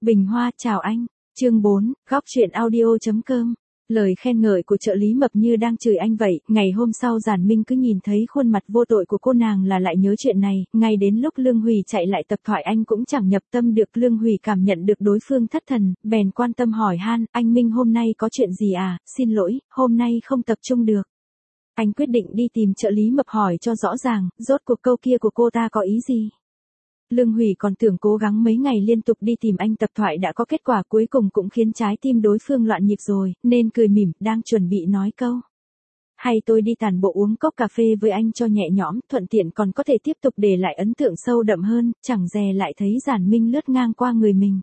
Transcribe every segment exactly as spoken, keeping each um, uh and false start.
Bình Hoa chào anh. Chương bốn, góc truyện audio.com. Lời khen ngợi của trợ lý Mập như đang chửi anh vậy. Ngày hôm sau Giản Minh cứ nhìn thấy khuôn mặt vô tội của cô nàng là lại nhớ chuyện này. Ngay đến lúc Lương Hùy chạy lại tập thoại anh cũng chẳng nhập tâm được. Lương Hùy cảm nhận được đối phương thất thần, bèn quan tâm hỏi han, anh Minh hôm nay có chuyện gì à? Xin lỗi, hôm nay không tập trung được. Anh quyết định đi tìm trợ lý Mập hỏi cho rõ ràng, rốt cuộc câu kia của cô ta có ý gì? Lương Hùy còn tưởng cố gắng mấy ngày liên tục đi tìm anh tập thoại đã có kết quả, cuối cùng cũng khiến trái tim đối phương loạn nhịp rồi, nên cười mỉm, đang chuẩn bị nói câu. Hay tôi đi tản bộ uống cốc cà phê với anh cho nhẹ nhõm, thuận tiện còn có thể tiếp tục để lại ấn tượng sâu đậm hơn, chẳng dè lại thấy Giản Minh lướt ngang qua người mình.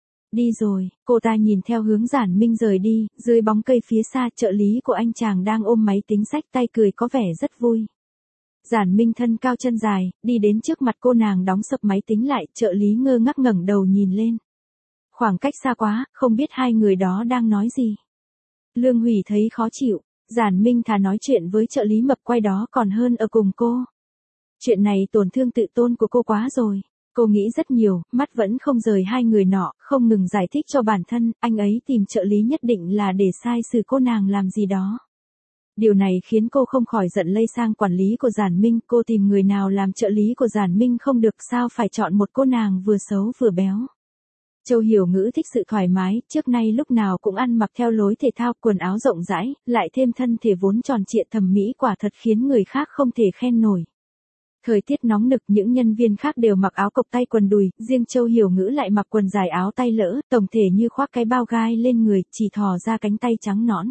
Đi rồi, cô ta nhìn theo hướng Giản Minh rời đi, dưới bóng cây phía xa trợ lý của anh chàng đang ôm máy tính xách tay cười có vẻ rất vui. Giản Minh thân cao chân dài, đi đến trước mặt cô nàng đóng sập máy tính lại, trợ lý ngơ ngác ngẩng đầu nhìn lên. Khoảng cách xa quá, không biết hai người đó đang nói gì. Lương Hùy thấy khó chịu, Giản Minh thà nói chuyện với trợ lý Mập quay đó còn hơn ở cùng cô. Chuyện này tổn thương tự tôn của cô quá rồi. Cô nghĩ rất nhiều, mắt vẫn không rời hai người nọ, không ngừng giải thích cho bản thân, anh ấy tìm trợ lý nhất định là để sai xử cô nàng làm gì đó. Điều này khiến cô không khỏi giận lây sang quản lý của Giản Minh, cô tìm người nào làm trợ lý của Giản Minh không được sao phải chọn một cô nàng vừa xấu vừa béo. Châu Hiểu Ngữ thích sự thoải mái, trước nay lúc nào cũng ăn mặc theo lối thể thao, quần áo rộng rãi, lại thêm thân thể vốn tròn trịa thẩm mỹ quả thật khiến người khác không thể khen nổi. Thời tiết nóng nực những nhân viên khác đều mặc áo cộc tay quần đùi, riêng Châu Hiểu Ngữ lại mặc quần dài áo tay lỡ, tổng thể như khoác cái bao gai lên người, chỉ thò ra cánh tay trắng nõn.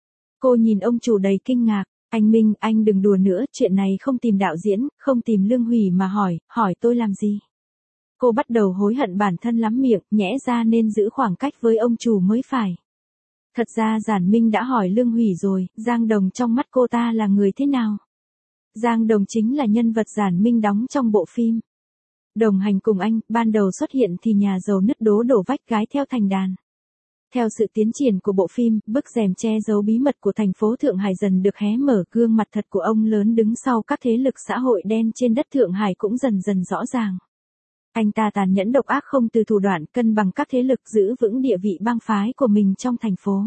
Cô nhìn ông chủ đầy kinh ngạc, anh Minh, anh đừng đùa nữa, chuyện này không tìm đạo diễn, không tìm Lương Hùy mà hỏi, hỏi tôi làm gì? Cô bắt đầu hối hận bản thân lắm miệng, nhẽ ra nên giữ khoảng cách với ông chủ mới phải. Thật ra Giản Minh đã hỏi Lương Hùy rồi, Giang Đồng trong mắt cô ta là người thế nào? Giang Đồng chính là nhân vật Giản Minh đóng trong bộ phim. Đồng hành cùng anh, ban đầu xuất hiện thì nhà giàu nứt đố đổ vách gái theo thành đàn. Theo sự tiến triển của bộ phim, bức rèm che giấu bí mật của thành phố Thượng Hải dần được hé mở, gương mặt thật của ông lớn đứng sau các thế lực xã hội đen trên đất Thượng Hải cũng dần dần rõ ràng. Anh ta tàn nhẫn độc ác không từ thủ đoạn, cân bằng các thế lực, giữ vững địa vị bang phái của mình trong thành phố.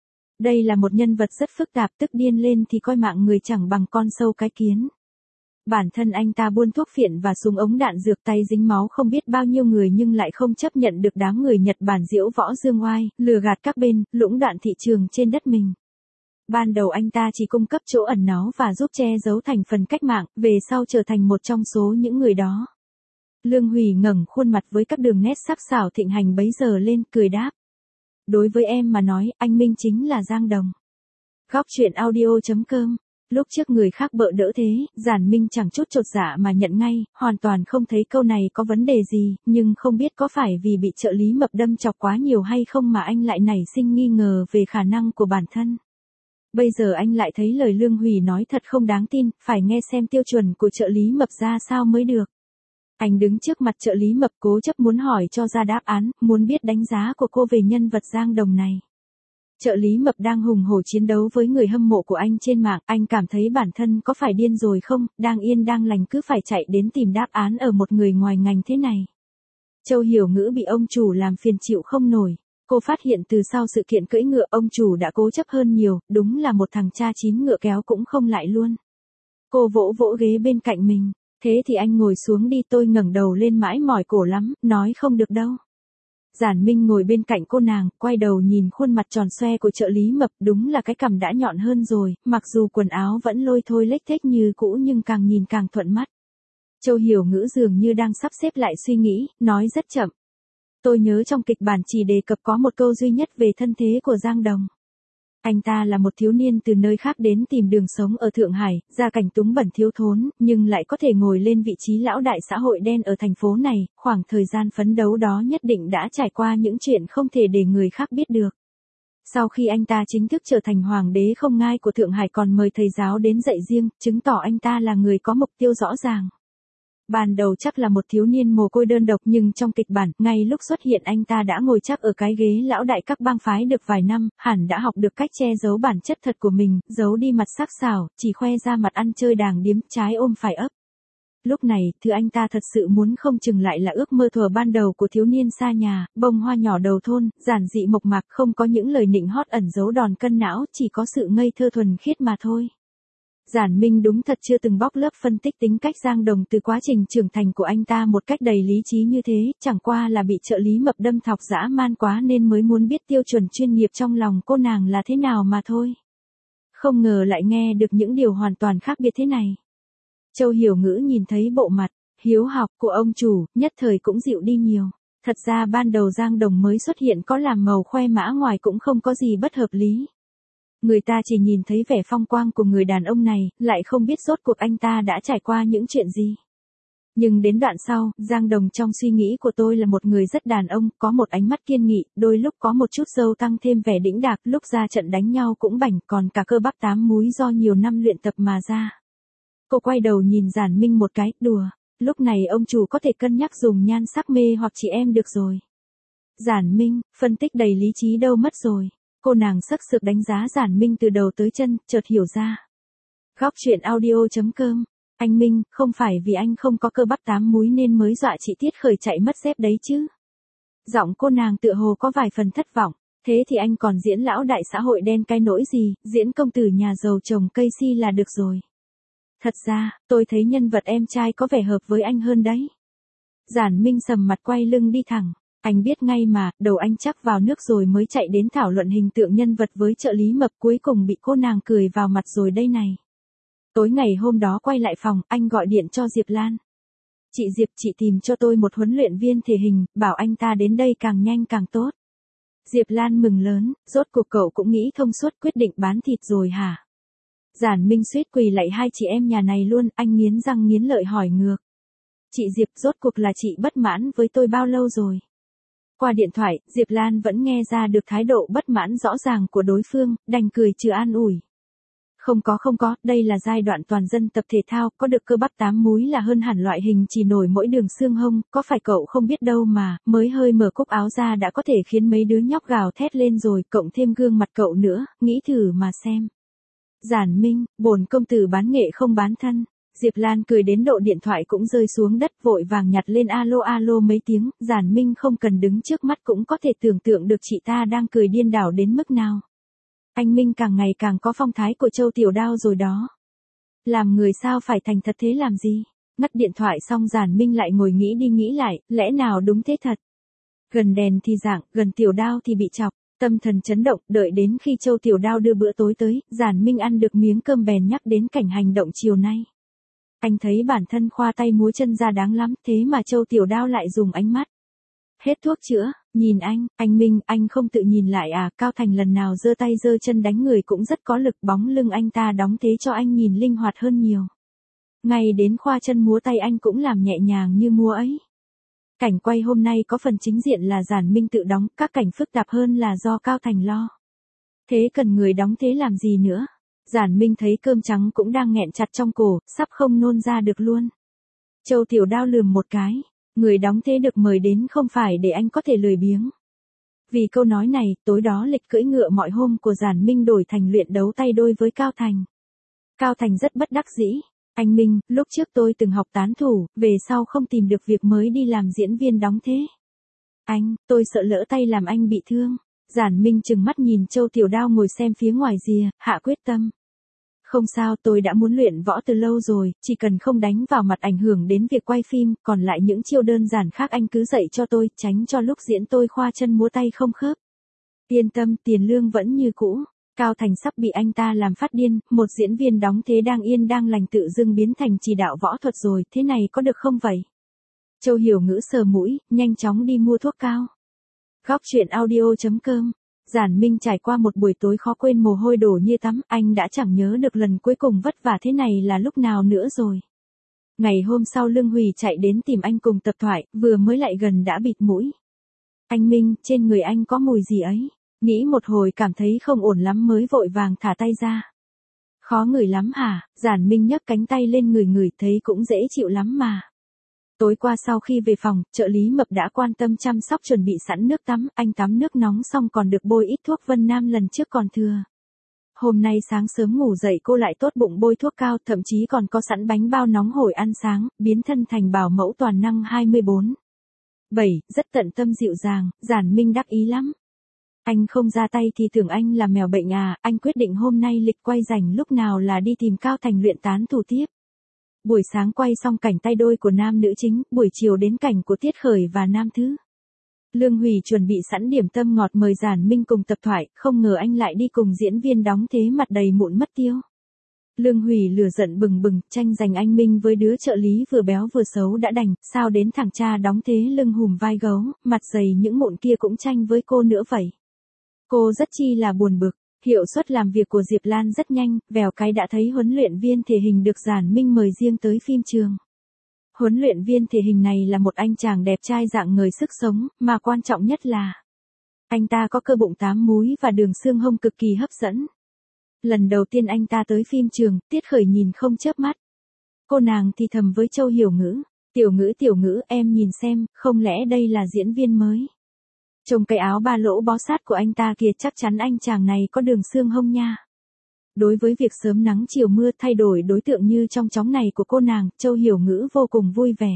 Đây là một nhân vật rất phức tạp, tức điên lên thì coi mạng người chẳng bằng con sâu cái kiến. Bản thân anh ta buôn thuốc phiện và súng ống đạn dược, tay dính máu không biết bao nhiêu người nhưng lại không chấp nhận được đám người Nhật Bản diễu võ dương oai, lừa gạt các bên, lũng đoạn thị trường trên đất mình. Ban đầu anh ta chỉ cung cấp chỗ ẩn náu và giúp che giấu thành phần cách mạng, về sau trở thành một trong số những người đó. Lương Hùy ngẩng khuôn mặt với các đường nét sắc sảo thịnh hành bấy giờ lên, cười đáp. Đối với em mà nói, anh Minh chính là Giang Đồng. Góc truyện audio.com. Lúc trước người khác bợ đỡ thế, Giản Minh chẳng chút chột dạ mà nhận ngay, hoàn toàn không thấy câu này có vấn đề gì, nhưng không biết có phải vì bị trợ lý Mập đâm chọc quá nhiều hay không mà anh lại nảy sinh nghi ngờ về khả năng của bản thân. Bây giờ anh lại thấy lời Lương Hùy nói thật không đáng tin, phải nghe xem tiêu chuẩn của trợ lý Mập ra sao mới được. Anh đứng trước mặt trợ lý Mập cố chấp muốn hỏi cho ra đáp án, muốn biết đánh giá của cô về nhân vật Giang Đồng này. Trợ lý Mập đang hùng hổ chiến đấu với người hâm mộ của anh trên mạng, anh cảm thấy bản thân có phải điên rồi không, đang yên đang lành cứ phải chạy đến tìm đáp án ở một người ngoài ngành thế này. Châu Hiểu Ngữ bị ông chủ làm phiền chịu không nổi, cô phát hiện từ sau sự kiện cưỡi ngựa ông chủ đã cố chấp hơn nhiều, đúng là một thằng cha chín ngựa kéo cũng không lại luôn. Cô vỗ vỗ ghế bên cạnh mình, thế thì anh ngồi xuống đi, tôi ngẩng đầu lên mãi mỏi cổ lắm, nói không được đâu. Giản Minh ngồi bên cạnh cô nàng, quay đầu nhìn khuôn mặt tròn xoe của trợ lý Mập, đúng là cái cằm đã nhọn hơn rồi, mặc dù quần áo vẫn lôi thôi lếch thếch như cũ nhưng càng nhìn càng thuận mắt. Châu Hiểu Ngữ dường như đang sắp xếp lại suy nghĩ, nói rất chậm. Tôi nhớ trong kịch bản chỉ đề cập có một câu duy nhất về thân thế của Giang Đồng. Anh ta là một thiếu niên từ nơi khác đến tìm đường sống ở Thượng Hải, gia cảnh túng bẩn thiếu thốn, nhưng lại có thể ngồi lên vị trí lão đại xã hội đen ở thành phố này, khoảng thời gian phấn đấu đó nhất định đã trải qua những chuyện không thể để người khác biết được. Sau khi anh ta chính thức trở thành hoàng đế không ngai của Thượng Hải còn mời thầy giáo đến dạy riêng, chứng tỏ anh ta là người có mục tiêu rõ ràng. Ban đầu chắc là một thiếu niên mồ côi đơn độc nhưng trong kịch bản, ngay lúc xuất hiện anh ta đã ngồi chắc ở cái ghế lão đại các bang phái được vài năm, hẳn đã học được cách che giấu bản chất thật của mình, giấu đi mặt sắc sảo, chỉ khoe ra mặt ăn chơi đàng điếm, trái ôm phải ấp. Lúc này, thứ anh ta thật sự muốn không chừng lại là ước mơ thuở ban đầu của thiếu niên xa nhà, bông hoa nhỏ đầu thôn, giản dị mộc mạc, không có những lời nịnh hót ẩn giấu đòn cân não, chỉ có sự ngây thơ thuần khiết mà thôi. Giản Minh đúng thật chưa từng bóc lớp phân tích tính cách Giang Đồng từ quá trình trưởng thành của anh ta một cách đầy lý trí như thế, chẳng qua là bị trợ lý Mập đâm thọc dã man quá nên mới muốn biết tiêu chuẩn chuyên nghiệp trong lòng cô nàng là thế nào mà thôi. Không ngờ lại nghe được những điều hoàn toàn khác biệt thế này. Châu Hiểu Ngữ nhìn thấy bộ mặt hiếu học của ông chủ, nhất thời cũng dịu đi nhiều. Thật ra ban đầu Giang Đồng mới xuất hiện có làm màu khoe mã ngoài cũng không có gì bất hợp lý. Người ta chỉ nhìn thấy vẻ phong quang của người đàn ông này, lại không biết rốt cuộc anh ta đã trải qua những chuyện gì. Nhưng đến đoạn sau, Giang Đồng trong suy nghĩ của tôi là một người rất đàn ông, có một ánh mắt kiên nghị, đôi lúc có một chút râu tăng thêm vẻ đĩnh đạc, lúc ra trận đánh nhau cũng bảnh, còn cả cơ bắp tám múi do nhiều năm luyện tập mà ra. Cô quay đầu nhìn Giản Minh một cái, đùa, lúc này ông chủ có thể cân nhắc dùng nhan sắc mê hoặc chị em được rồi. Giản Minh, phân tích đầy lý trí đâu mất rồi. Cô nàng sắc sược đánh giá Giản Minh từ đầu tới chân, chợt hiểu ra. Góc truyện audio chấm com. Anh Minh, không phải vì anh không có cơ bắp tám múi nên mới dọa chị Tiết Khởi chạy mất dép đấy chứ. Giọng cô nàng tựa hồ có vài phần thất vọng. Thế thì anh còn diễn lão đại xã hội đen cái nỗi gì, diễn công tử nhà giàu trồng cây si là được rồi. Thật ra, tôi thấy nhân vật em trai có vẻ hợp với anh hơn đấy. Giản Minh sầm mặt quay lưng đi thẳng. Anh biết ngay mà, đầu anh chắc vào nước rồi mới chạy đến thảo luận hình tượng nhân vật với trợ lý Mập, cuối cùng bị cô nàng cười vào mặt rồi đây này. Tối ngày hôm đó quay lại phòng, anh gọi điện cho Diệp Lan. Chị Diệp, chị tìm cho tôi một huấn luyện viên thể hình, bảo anh ta đến đây càng nhanh càng tốt. Diệp Lan mừng lớn, rốt cuộc cậu cũng nghĩ thông suốt quyết định bán thịt rồi hả? Giản Minh suýt quỳ lạy hai chị em nhà này luôn, anh nghiến răng nghiến lợi hỏi ngược. Chị Diệp, rốt cuộc là chị bất mãn với tôi bao lâu rồi? Qua điện thoại, Diệp Lan vẫn nghe ra được thái độ bất mãn rõ ràng của đối phương, đành cười trừ an ủi. Không có không có, đây là giai đoạn toàn dân tập thể thao, có được cơ bắp tám múi là hơn hẳn loại hình chỉ nổi mỗi đường xương hông, có phải cậu không biết đâu mà, mới hơi mở cúc áo ra đã có thể khiến mấy đứa nhóc gào thét lên rồi, cộng thêm gương mặt cậu nữa, nghĩ thử mà xem. Giản Minh, bổn công tử bán nghệ không bán thân. Diệp Lan cười đến độ điện thoại cũng rơi xuống đất, vội vàng nhặt lên alo alo mấy tiếng, Giản Minh không cần đứng trước mắt cũng có thể tưởng tượng được chị ta đang cười điên đảo đến mức nào. Anh Minh càng ngày càng có phong thái của Châu Tiểu Đao rồi đó. Làm người sao phải thành thật thế làm gì? Ngắt điện thoại xong Giản Minh lại ngồi nghĩ đi nghĩ lại, lẽ nào đúng thế thật? Gần đèn thì dạng, gần Tiểu Đao thì bị chọc, tâm thần chấn động, đợi đến khi Châu Tiểu Đao đưa bữa tối tới, Giản Minh ăn được miếng cơm bèn nhắc đến cảnh hành động chiều nay. Anh thấy bản thân khoa tay múa chân ra đáng lắm, thế mà Châu Tiểu Đao lại dùng ánh mắt. Hết thuốc chữa, nhìn anh, anh Minh, anh không tự nhìn lại à, Cao Thành lần nào giơ tay giơ chân đánh người cũng rất có lực, bóng lưng anh ta đóng thế cho anh nhìn linh hoạt hơn nhiều. Ngay đến khoa chân múa tay anh cũng làm nhẹ nhàng như múa ấy. Cảnh quay hôm nay có phần chính diện là Giản Minh tự đóng, các cảnh phức tạp hơn là do Cao Thành lo. Thế cần người đóng thế làm gì nữa? Giản Minh thấy cơm trắng cũng đang nghẹn chặt trong cổ, sắp không nôn ra được luôn. Châu Tiểu Đao lườm một cái, người đóng thế được mời đến không phải để anh có thể lười biếng. Vì câu nói này, tối đó lịch cưỡi ngựa mọi hôm của Giản Minh đổi thành luyện đấu tay đôi với Cao Thành. Cao Thành rất bất đắc dĩ. Anh Minh, lúc trước tôi từng học tán thủ, về sau không tìm được việc mới đi làm diễn viên đóng thế. Anh, tôi sợ lỡ tay làm anh bị thương. Giản Minh trừng mắt nhìn Châu Tiểu Đao ngồi xem phía ngoài rìa, hạ quyết tâm. Không sao, tôi đã muốn luyện võ từ lâu rồi, chỉ cần không đánh vào mặt ảnh hưởng đến việc quay phim, còn lại những chiêu đơn giản khác anh cứ dạy cho tôi, tránh cho lúc diễn tôi khoa chân múa tay không khớp. Yên tâm, tiền lương vẫn như cũ. Cao Thành sắp bị anh ta làm phát điên, một diễn viên đóng thế đang yên đang lành tự dưng biến thành chỉ đạo võ thuật rồi, thế này có được không vậy? Châu Hiểu Ngữ sờ mũi, nhanh chóng đi mua thuốc cao. Góc truyện audio chấm com. Giản Minh trải qua một buổi tối khó quên mồ hôi đổ như tắm, anh đã chẳng nhớ được lần cuối cùng vất vả thế này là lúc nào nữa rồi. Ngày hôm sau Lương Hùy chạy đến tìm anh cùng tập thoại, vừa mới lại gần đã bịt mũi. Anh Minh, trên người anh có mùi gì ấy? Nghĩ một hồi cảm thấy không ổn lắm mới vội vàng thả tay ra. Khó ngửi lắm hả? Giản Minh nhấc cánh tay lên ngửi ngửi thấy cũng dễ chịu lắm mà. Tối qua sau khi về phòng, trợ lý Mập đã quan tâm chăm sóc chuẩn bị sẵn nước tắm, anh tắm nước nóng xong còn được bôi ít thuốc Vân Nam lần trước còn thừa. Hôm nay sáng sớm ngủ dậy cô lại tốt bụng bôi thuốc cao, thậm chí còn có sẵn bánh bao nóng hổi ăn sáng, biến thân thành bảo mẫu toàn năng hai mươi bốn bảy, rất tận tâm dịu dàng, Giản Minh đắc ý lắm. Anh không ra tay thì tưởng anh là mèo bệnh à, anh quyết định hôm nay lịch quay rảnh lúc nào là đi tìm Cao Thành luyện tán thủ tiếp. Buổi sáng quay xong cảnh tay đôi của nam nữ chính, buổi chiều đến cảnh của Tiết Khởi và Nam Thứ. Lương Hủy chuẩn bị sẵn điểm tâm ngọt mời Giản Minh cùng tập thoại, không ngờ anh lại đi cùng diễn viên đóng thế mặt đầy mụn mất tiêu. Lương Hủy lửa giận bừng bừng, tranh giành anh Minh với đứa trợ lý vừa béo vừa xấu đã đành, sao đến thằng cha đóng thế lưng hùm vai gấu, mặt dày những mụn kia cũng tranh với cô nữa vậy. Cô rất chi là buồn bực, hiệu suất làm việc của Diệp Lan rất nhanh, vèo cái đã thấy huấn luyện viên thể hình được Giản Minh mời riêng tới phim trường. Huấn luyện viên thể hình này là một anh chàng đẹp trai dạng người sức sống, mà quan trọng nhất là anh ta có cơ bụng tám múi và đường xương hông cực kỳ hấp dẫn. Lần đầu tiên anh ta tới phim trường, Tiết Khởi nhìn không chớp mắt. Cô nàng thì thầm với Châu Hiểu Ngữ, tiểu ngữ tiểu ngữ em nhìn xem, không lẽ đây là diễn viên mới. Trông cái áo ba lỗ bó sát của anh ta kìa, chắc chắn anh chàng này có đường xương hông nha. Đối với việc sớm nắng chiều mưa thay đổi đối tượng như trong chóng này của cô nàng, Châu Hiểu Ngữ vô cùng vui vẻ.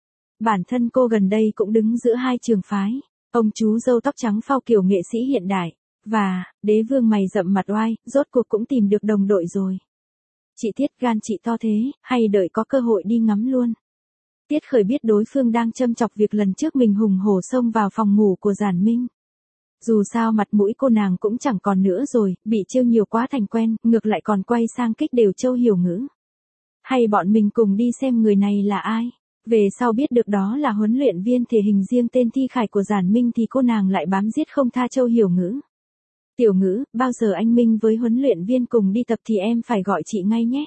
Bản thân cô gần đây cũng đứng giữa hai trường phái, ông chú râu tóc trắng phao kiểu nghệ sĩ hiện đại, và đế vương mày rậm mặt oai, rốt cuộc cũng tìm được đồng đội rồi. Chị Tiết gan chị to thế, hay đợi có cơ hội đi ngắm luôn. Tiết Khởi biết đối phương đang châm chọc việc lần trước mình hùng hổ xông vào phòng ngủ của Giản Minh. Dù sao mặt mũi cô nàng cũng chẳng còn nữa rồi, bị trêu nhiều quá thành quen, ngược lại còn quay sang kích đều Châu Hiểu Ngữ. Hay bọn mình cùng đi xem người này là ai? Về sau biết được đó là huấn luyện viên thể hình riêng tên Thi Khải của Giản Minh thì cô nàng lại bám giết không tha Châu Hiểu Ngữ. Tiểu Ngữ, bao giờ anh Minh với huấn luyện viên cùng đi tập thì em phải gọi chị ngay nhé.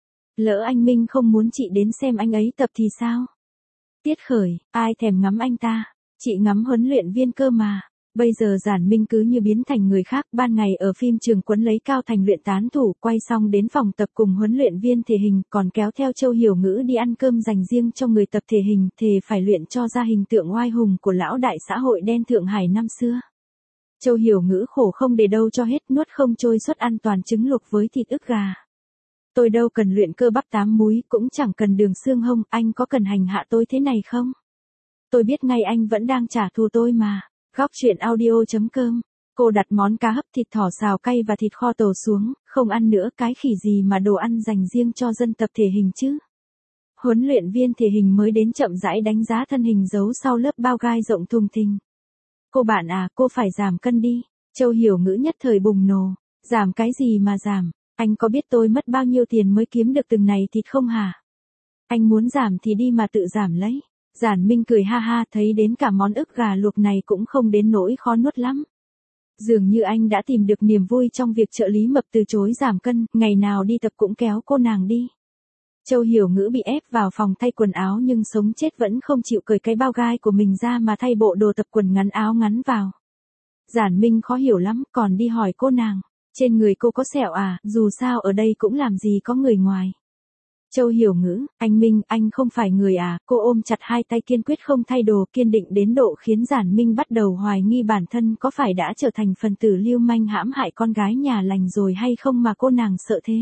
Lỡ anh Minh không muốn chị đến xem anh ấy tập thì sao? Tiết Khởi, ai thèm ngắm anh ta, chị ngắm huấn luyện viên cơ mà. Bây giờ Giản Minh cứ như biến thành người khác, ban ngày ở phim trường quấn lấy Cao Thành luyện tán thủ, quay xong đến phòng tập cùng huấn luyện viên thể hình, còn kéo theo Châu Hiểu Ngữ đi ăn cơm dành riêng cho người tập thể hình, thề phải luyện cho ra hình tượng oai hùng của lão đại xã hội đen Thượng Hải năm xưa. Châu Hiểu Ngữ khổ không để đâu cho hết, nuốt không trôi suất ăn toàn trứng luộc với thịt ức gà. Tôi đâu cần luyện cơ bắp tám múi, cũng chẳng cần đường xương hông, anh có cần hành hạ tôi thế này không? Tôi biết ngay anh vẫn đang trả thù tôi mà. Góc truyện audio chấm com. Cô đặt món cá hấp thịt thỏ xào cay và thịt kho tàu xuống, không ăn nữa, cái khỉ gì mà đồ ăn dành riêng cho dân tập thể hình chứ. Huấn luyện viên thể hình mới đến chậm rãi đánh giá thân hình giấu sau lớp bao gai rộng thùng thình. Cô bạn à, cô phải giảm cân đi. Châu Hiểu Ngữ nhất thời bùng nổ. Giảm cái gì mà giảm, anh có biết tôi mất bao nhiêu tiền mới kiếm được từng này thịt không hả? Anh muốn giảm thì đi mà tự giảm lấy. Giản Minh cười ha ha, thấy đến cả món ức gà luộc này cũng không đến nỗi khó nuốt lắm. Dường như anh đã tìm được niềm vui trong việc trợ lý mập từ chối giảm cân, ngày nào đi tập cũng kéo cô nàng đi. Châu Hiểu Ngữ bị ép vào phòng thay quần áo nhưng sống chết vẫn không chịu cởi cái bao gai của mình ra mà thay bộ đồ tập quần ngắn áo ngắn vào. Giản Minh khó hiểu lắm, còn đi hỏi cô nàng, trên người cô có sẹo à, dù sao ở đây cũng làm gì có người ngoài. Châu Hiểu Ngữ, anh Minh, anh không phải người à, cô ôm chặt hai tay kiên quyết không thay đồ, kiên định đến độ khiến Giản Minh bắt đầu hoài nghi bản thân có phải đã trở thành phần tử lưu manh hãm hại con gái nhà lành rồi hay không mà cô nàng sợ thế.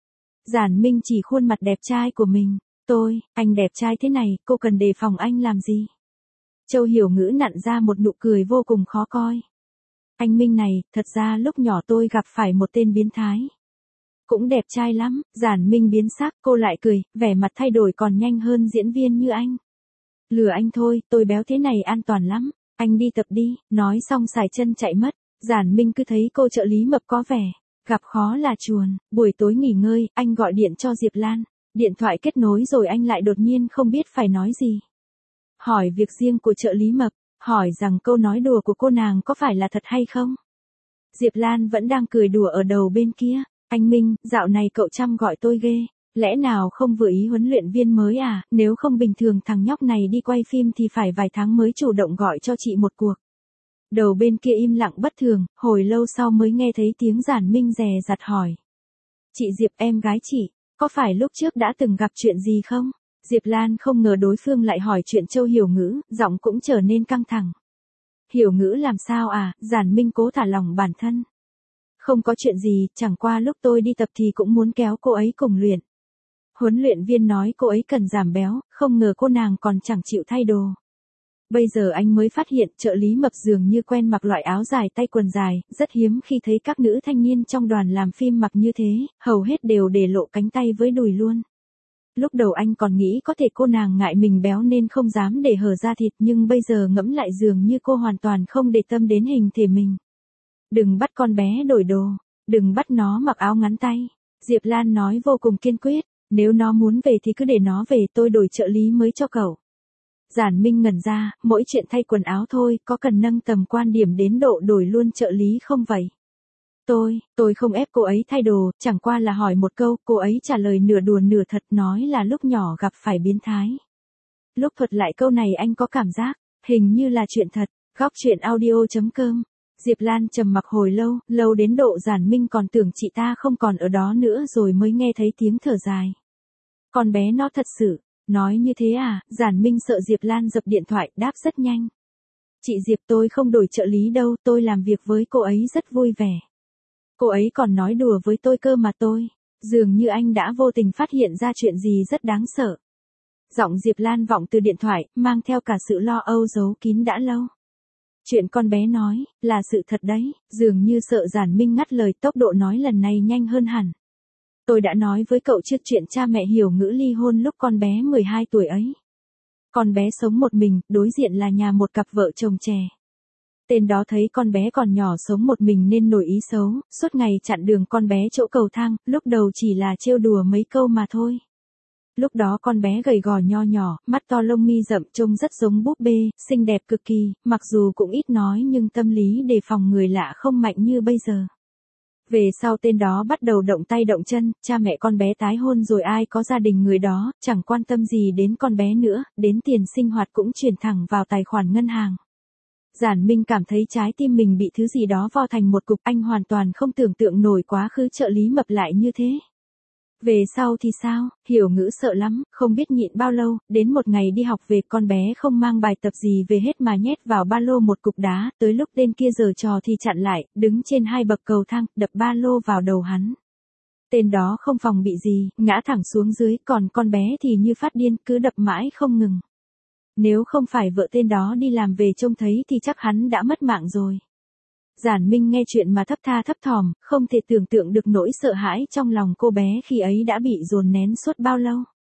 Giản Minh chỉ khuôn mặt đẹp trai của mình, tôi, anh đẹp trai thế này, cô cần đề phòng anh làm gì? Châu Hiểu Ngữ nặn ra một nụ cười vô cùng khó coi. Anh Minh này, thật ra lúc nhỏ tôi gặp phải một tên biến thái. Cũng đẹp trai lắm, Giản Minh biến sắc, cô lại cười, vẻ mặt thay đổi còn nhanh hơn diễn viên như anh. Lừa anh thôi, tôi béo thế này an toàn lắm, anh đi tập đi, nói xong xài chân chạy mất. Giản Minh cứ thấy cô trợ lý mập có vẻ, gặp khó là chuồn, buổi tối nghỉ ngơi, anh gọi điện cho Diệp Lan, điện thoại kết nối rồi anh lại đột nhiên không biết phải nói gì. Hỏi việc riêng của trợ lý mập, hỏi rằng câu nói đùa của cô nàng có phải là thật hay không. Diệp Lan vẫn đang cười đùa ở đầu bên kia. Anh Minh, dạo này cậu chăm gọi tôi ghê, lẽ nào không vừa ý huấn luyện viên mới à, nếu không bình thường thằng nhóc này đi quay phim thì phải vài tháng mới chủ động gọi cho chị một cuộc. Đầu bên kia im lặng bất thường, hồi lâu sau mới nghe thấy tiếng Giản Minh dè dặt hỏi. Chị Diệp, em gái chị, có phải lúc trước đã từng gặp chuyện gì không? Diệp Lan không ngờ đối phương lại hỏi chuyện Châu Hiểu Ngữ, giọng cũng trở nên căng thẳng. Hiểu Ngữ làm sao à, Giản Minh cố thả lỏng bản thân. Không có chuyện gì, chẳng qua lúc tôi đi tập thì cũng muốn kéo cô ấy cùng luyện. Huấn luyện viên nói cô ấy cần giảm béo, không ngờ cô nàng còn chẳng chịu thay đồ. Bây giờ anh mới phát hiện trợ lý mập dường như quen mặc loại áo dài tay quần dài, rất hiếm khi thấy các nữ thanh niên trong đoàn làm phim mặc như thế, hầu hết đều để lộ cánh tay với đùi luôn. Lúc đầu anh còn nghĩ có thể cô nàng ngại mình béo nên không dám để hở ra thịt, nhưng bây giờ ngẫm lại dường như cô hoàn toàn không để tâm đến hình thể mình. Đừng bắt con bé đổi đồ, đừng bắt nó mặc áo ngắn tay. Diệp Lan nói vô cùng kiên quyết, nếu nó muốn về thì cứ để nó về, tôi đổi trợ lý mới cho cậu. Giản Minh ngẩn ra, mỗi chuyện thay quần áo thôi, có cần nâng tầm quan điểm đến độ đổi luôn trợ lý không vậy? Tôi, tôi không ép cô ấy thay đồ, chẳng qua là hỏi một câu, cô ấy trả lời nửa đùa nửa thật, nói là lúc nhỏ gặp phải biến thái. Lúc thuật lại câu này anh có cảm giác, hình như là chuyện thật. Góc truyện audio chấm com. Diệp Lan trầm mặc hồi lâu, lâu đến độ Giản Minh còn tưởng chị ta không còn ở đó nữa rồi mới nghe thấy tiếng thở dài. Con bé nó thật sự, nói như thế à? Giản Minh sợ Diệp Lan dập điện thoại, đáp rất nhanh. Chị Diệp, tôi không đổi trợ lý đâu, tôi làm việc với cô ấy rất vui vẻ. Cô ấy còn nói đùa với tôi cơ mà tôi. Dường như anh đã vô tình phát hiện ra chuyện gì rất đáng sợ. Giọng Diệp Lan vọng từ điện thoại, mang theo cả sự lo âu giấu kín đã lâu. Chuyện con bé nói, là sự thật đấy, dường như sợ Giản Minh ngắt lời, tốc độ nói lần này nhanh hơn hẳn. Tôi đã nói với cậu trước chuyện cha mẹ Hiểu Ngữ ly hôn lúc con bé mười hai tuổi ấy. Con bé sống một mình, đối diện là nhà một cặp vợ chồng trẻ. Tên đó thấy con bé còn nhỏ sống một mình nên nổi ý xấu, suốt ngày chặn đường con bé chỗ cầu thang, lúc đầu chỉ là trêu đùa mấy câu mà thôi. Lúc đó con bé gầy gò nho nhỏ, mắt to lông mi rậm, trông rất giống búp bê, xinh đẹp cực kỳ, mặc dù cũng ít nói nhưng tâm lý đề phòng người lạ không mạnh như bây giờ. Về sau tên đó bắt đầu động tay động chân, cha mẹ con bé tái hôn rồi ai có gia đình người đó, chẳng quan tâm gì đến con bé nữa, đến tiền sinh hoạt cũng chuyển thẳng vào tài khoản ngân hàng. Giản Minh cảm thấy trái tim mình bị thứ gì đó vo thành một cục, anh hoàn toàn không tưởng tượng nổi quá khứ trợ lý mập lại như thế. Về sau thì sao? Hiểu Ngữ sợ lắm, không biết nhịn bao lâu, đến một ngày đi học về con bé không mang bài tập gì về hết mà nhét vào ba lô một cục đá, tới lúc tên kia giở trò thì chặn lại, đứng trên hai bậc cầu thang, đập ba lô vào đầu hắn. Tên đó không phòng bị gì, ngã thẳng xuống dưới, còn con bé thì như phát điên, cứ đập mãi không ngừng. Nếu không phải vợ tên đó đi làm về trông thấy thì chắc hắn đã mất mạng rồi. Giản Minh nghe chuyện mà thấp tha thấp thỏm, không thể tưởng tượng được nỗi sợ hãi trong lòng cô bé khi ấy đã bị dồn nén suốt bao lâu.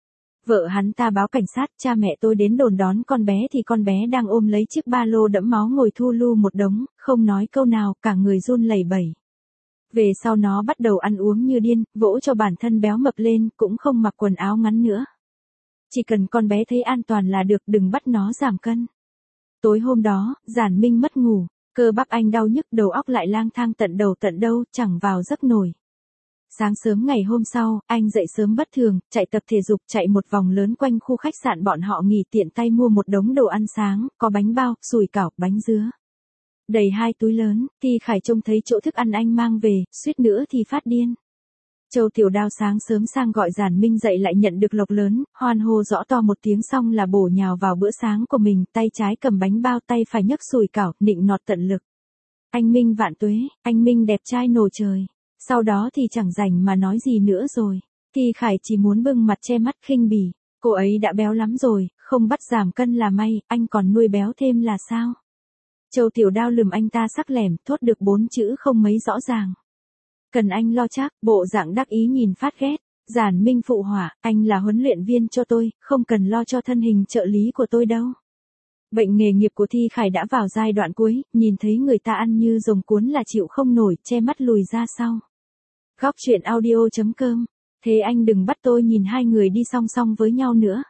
Vợ hắn ta báo cảnh sát, cha mẹ tôi đến đồn đón con bé thì con bé đang ôm lấy chiếc ba lô đẫm máu ngồi thu lu một đống, không nói câu nào, cả người run lẩy bẩy. Về sau nó bắt đầu ăn uống như điên, vỗ cho bản thân béo mập lên, cũng không mặc quần áo ngắn nữa. Chỉ cần con bé thấy an toàn là được, đừng bắt nó giảm cân. Tối hôm đó, Giản Minh mất ngủ. Cơ bắp anh đau nhức, đầu óc lại lang thang tận đầu tận đâu, chẳng vào giấc nổi. Sáng sớm ngày hôm sau, anh dậy sớm bất thường, chạy tập thể dục, chạy một vòng lớn quanh khu khách sạn bọn họ nghỉ, tiện tay mua một đống đồ ăn sáng, có bánh bao, sủi cảo, bánh dứa. Đầy hai túi lớn, Thi Khải trông thấy chỗ thức ăn anh mang về, suýt nữa thì phát điên. Châu Tiểu Đao sáng sớm sang gọi Giản Minh dậy lại nhận được lộc lớn, hoan hô rõ to một tiếng xong là bổ nhào vào bữa sáng của mình, tay trái cầm bánh bao, tay phải nhấc sủi cảo, nịnh nọt tận lực. Anh Minh vạn tuế, anh Minh đẹp trai nổ trời. Sau đó thì chẳng rảnh mà nói gì nữa rồi. Thi Khải chỉ muốn bưng mặt che mắt khinh bỉ. Cô ấy đã béo lắm rồi, không bắt giảm cân là may, anh còn nuôi béo thêm là sao? Châu Tiểu Đao lườm anh ta sắc lẻm, thốt được bốn chữ không mấy rõ ràng. Cần anh lo chắc, bộ dạng đắc ý nhìn phát ghét. Giản Minh phụ họa, anh là huấn luyện viên cho tôi, không cần lo cho thân hình trợ lý của tôi đâu. Bệnh nghề nghiệp của Thi Khải đã vào giai đoạn cuối, nhìn thấy người ta ăn như rồng cuốn là chịu không nổi, che mắt lùi ra sau. Góc truyện audio chấm com. Thế anh đừng bắt tôi nhìn hai người đi song song với nhau nữa.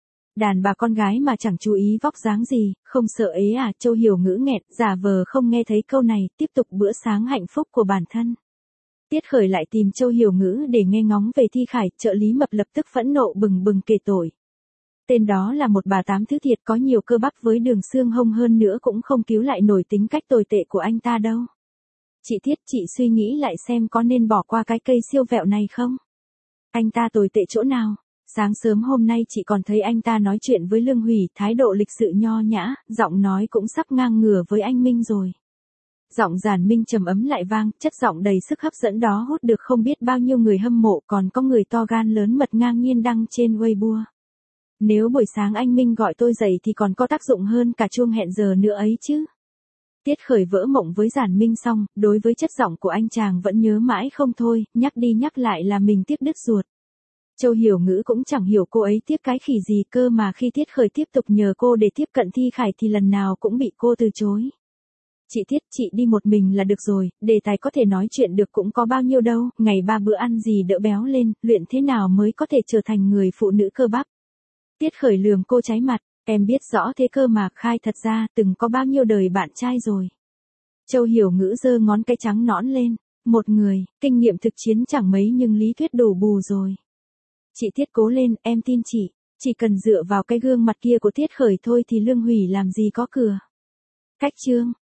Đàn bà con gái mà chẳng chú ý vóc dáng gì, không sợ ế à? Châu Hiểu Ngữ nghẹt, giả vờ không nghe thấy câu này, tiếp tục bữa sáng hạnh phúc của bản thân. Tiết Khởi lại tìm Châu Hiểu Ngữ để nghe ngóng về Thi Khải, trợ lý mập lập tức phẫn nộ bừng bừng kể tội. Tên đó là một bà tám thứ thiệt, có nhiều cơ bắp với đường xương hông, hơn nữa cũng không cứu lại nổi tính cách tồi tệ của anh ta đâu. Chị Thiết, chị suy nghĩ lại xem có nên bỏ qua cái cây siêu vẹo này không? Anh ta tồi tệ chỗ nào? Sáng sớm hôm nay chị còn thấy anh ta nói chuyện với Lương Hủy, thái độ lịch sự nho nhã, giọng nói cũng sắp ngang ngửa với anh Minh rồi. Giọng Giản Minh trầm ấm lại vang, chất giọng đầy sức hấp dẫn đó hút được không biết bao nhiêu người hâm mộ, còn có người to gan lớn mật ngang nhiên đăng trên Weibo. Nếu buổi sáng anh Minh gọi tôi dậy thì còn có tác dụng hơn cả chuông hẹn giờ nữa ấy chứ. Tiết Khởi vỡ mộng với Giản Minh xong, đối với chất giọng của anh chàng vẫn nhớ mãi không thôi, nhắc đi nhắc lại là mình tiếc đứt ruột. Châu Hiểu Ngữ cũng chẳng hiểu cô ấy tiếc cái khỉ gì cơ mà khi Tiết Khởi tiếp tục nhờ cô để tiếp cận Thi Khải thì lần nào cũng bị cô từ chối. Chị Tiết, chị đi một mình là được rồi, đề tài có thể nói chuyện được cũng có bao nhiêu đâu, ngày ba bữa ăn gì đỡ béo lên, luyện thế nào mới có thể trở thành người phụ nữ cơ bắp. Tiết Khởi lườm cô cháy mặt, em biết rõ thế cơ mà, khai thật ra từng có bao nhiêu đời bạn trai rồi. Châu Hiểu Ngữ giơ ngón cái trắng nõn lên, một người, kinh nghiệm thực chiến chẳng mấy nhưng lý thuyết đủ bù rồi. Chị Tiết cố lên, em tin chị, chỉ cần dựa vào cái gương mặt kia của Tiết Khởi thôi thì Lương Hủy làm gì có cửa. Cách chương